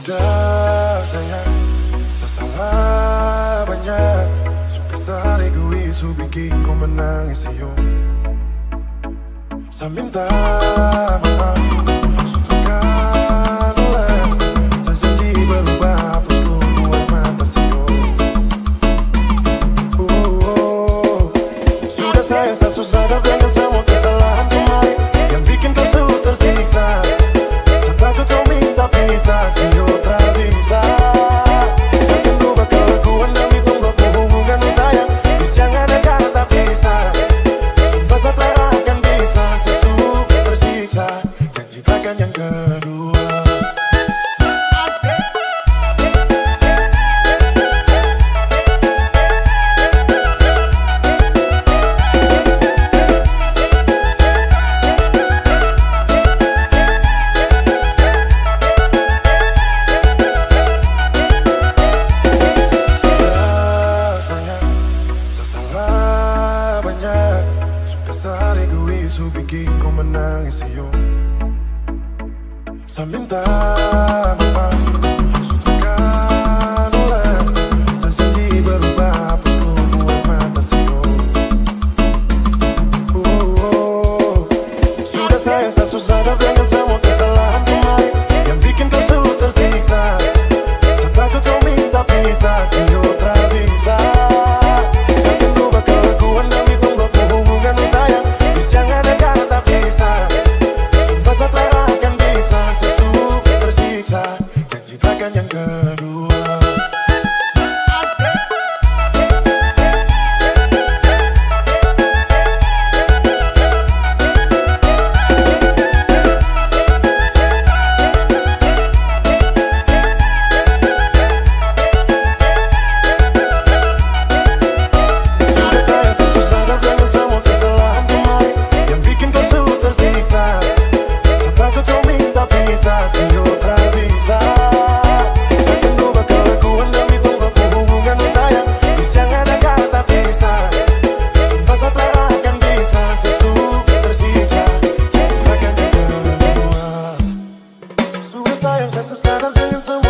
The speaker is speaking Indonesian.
Sudah sayang, saya salah banyak. Suka saling egois, bikin kau menangis yuk. Saya minta maaf, sudah kan ulang. Saya janji berubah, hapus kau buat mata siyo. Sudah sayang, saya susah dengan semua kesalahan kemarin yang bikin kau sudah tersiksa. Saya takut kau minta pisah, siyo tak bisa. Saya tunggu bakal lakukan dan ditunggu hubungan sayang. Please jangan ada kata pisah. Sumpah saya tak akan bisa, saya sudah tersiksa. Janji takkan yang kedua. Salah egois, bikin kau menangis yuk. Saya minta maaf, sudah kan ulang. Saya janji berubah, hapus kau buat mata siyo. Sudah sayang, saya susah dengan semua kesalahan kemarin yang bikin kau sudah tersiksa. Saya takut kau minta pisah, siyo tak bisa. Saya tunggu bakal lakukan dan ditunggu hubungan sayang. Please jangan ada kata pisah. Sumpah saya tak akan bisa, saya sudah tersiksa. Janji takkan yang kedua. Siyo tak bisa. Saya tunggu bakal lakukan dan ditunggu hubungan sayang. Please jangan ada kata pisah. Sumpah saya tak akan bisa, saya sudah tersiksa. Jangan yang kedua. Sudah sayang, saya susah dengan semua